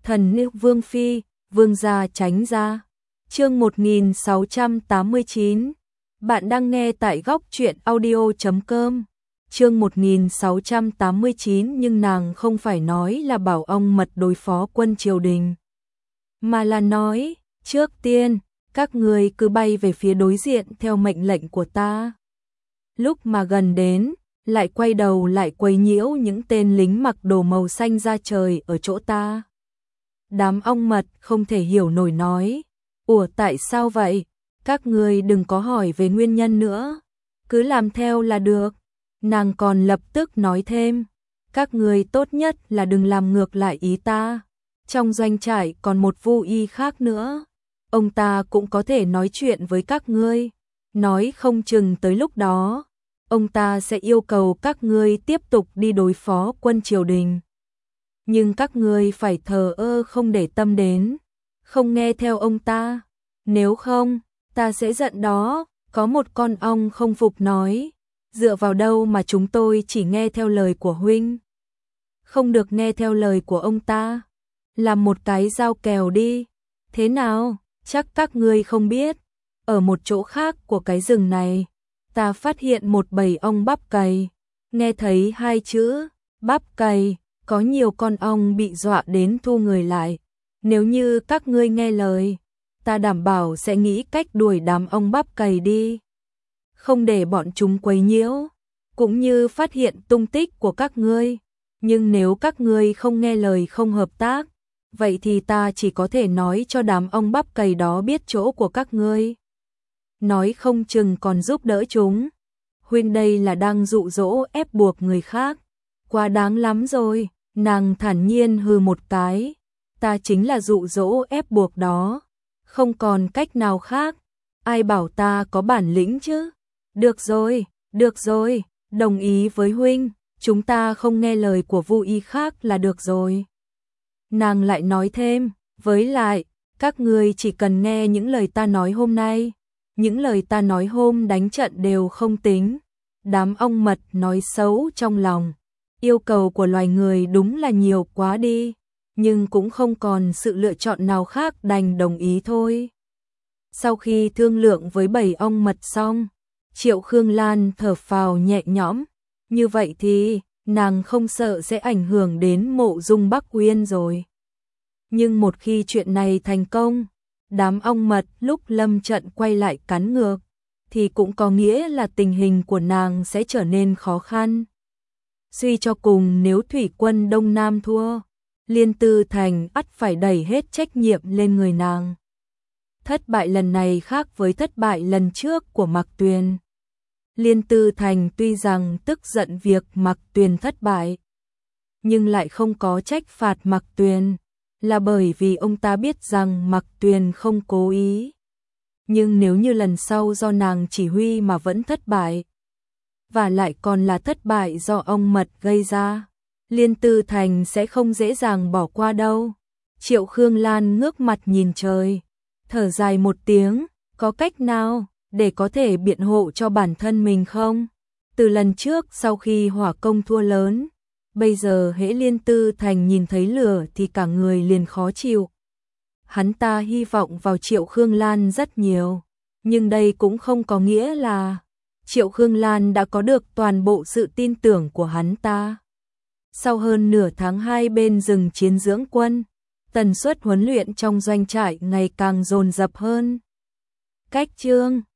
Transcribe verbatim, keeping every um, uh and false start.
Thần nữ Vương Phi, Vương gia tránh ra. Chương một nghìn sáu trăm tám mươi chín. Bạn đang nghe tại góc truyện audio chấm com. Chương một nghìn sáu trăm tám mươi chín, nhưng nàng không phải nói là bảo ông mật đối phó quân triều đình, mà là nói, trước tiên, các người cứ bay về phía đối diện theo mệnh lệnh của ta. Lúc mà gần đến, lại quay đầu lại quấy nhiễu những tên lính mặc đồ màu xanh ra trời ở chỗ ta. Đám ong mật không thể hiểu nổi nói, ủa tại sao vậy? Các người đừng có hỏi về nguyên nhân nữa, cứ làm theo là được. Nàng còn lập tức nói thêm, các người tốt nhất là đừng làm ngược lại ý ta. Trong doanh trại còn một vu y khác nữa, ông ta cũng có thể nói chuyện với các ngươi. Nói không chừng tới lúc đó, ông ta sẽ yêu cầu các ngươi tiếp tục đi đối phó quân triều đình. Nhưng các ngươi phải thờ ơ không để tâm đến, không nghe theo ông ta. Nếu không, ta sẽ giận đó. Có một con ong không phục nói, dựa vào đâu mà chúng tôi chỉ nghe theo lời của huynh, không được nghe theo lời của ông ta? Làm một cái dao kèo đi. Thế nào, chắc các ngươi không biết, ở một chỗ khác của cái rừng này, ta phát hiện một bầy ong bắp cày. Nghe thấy hai chữ bắp cày, có nhiều con ong bị dọa đến thu người lại. Nếu như các ngươi nghe lời, ta đảm bảo sẽ nghĩ cách đuổi đám ong bắp cày đi, không để bọn chúng quấy nhiễu, cũng như phát hiện tung tích của các ngươi. Nhưng nếu các ngươi không nghe lời, không hợp tác, vậy thì ta chỉ có thể nói cho đám ong bắp cày đó biết chỗ của các ngươi. Nói không chừng còn giúp đỡ chúng. Huynh đây là đang dụ dỗ ép buộc người khác, quá đáng lắm rồi. Nàng thản nhiên hừ một cái, ta chính là dụ dỗ ép buộc đó, không còn cách nào khác. Ai bảo ta có bản lĩnh chứ? Được rồi, được rồi, đồng ý với huynh, chúng ta không nghe lời của vu y khác là được rồi. Nàng lại nói thêm, với lại, các ngươi chỉ cần nghe những lời ta nói hôm nay, những lời ta nói hôm đánh trận đều không tính. Đám ong mật nói xấu trong lòng, yêu cầu của loài người đúng là nhiều quá đi, nhưng cũng không còn sự lựa chọn nào khác, đành đồng ý thôi. Sau khi thương lượng với bầy ong mật xong, Triệu Khương Lan thở phào nhẹ nhõm, như vậy thì nàng không sợ sẽ ảnh hưởng đến Mộ Dung Bắc Uyên rồi. Nhưng một khi chuyện này thành công, đám ong mật lúc lâm trận quay lại cắn ngược, thì cũng có nghĩa là tình hình của nàng sẽ trở nên khó khăn. Suy cho cùng, nếu thủy quân Đông Nam thua, Liên Tư Thành ắt phải đẩy hết trách nhiệm lên người nàng. Thất bại lần này khác với thất bại lần trước của Mạc Tuyền. Liên Tư Thành tuy rằng tức giận việc Mạc Tuyền thất bại, nhưng lại không có trách phạt Mạc Tuyền, là bởi vì ông ta biết rằng Mạc Tuyền không cố ý. Nhưng nếu như lần sau do nàng chỉ huy mà vẫn thất bại, và lại còn là thất bại do ong mật gây ra, Liên Tư Thành sẽ không dễ dàng bỏ qua đâu. Triệu Khương Lan ngước mặt nhìn trời, thở dài một tiếng, có cách nào để có thể biện hộ cho bản thân mình không? Từ lần trước sau khi hỏa công thua lớn, bây giờ hễ Liên Tư Thành nhìn thấy lửa thì cả người liền khó chịu. Hắn ta hy vọng vào Triệu Khương Lan rất nhiều, nhưng đây cũng không có nghĩa là Triệu Khương Lan đã có được toàn bộ sự tin tưởng của hắn ta. Sau hơn nửa tháng hai bên dừng chiến dưỡng quân, tần suất huấn luyện trong doanh trại ngày càng dồn dập hơn. Cách chương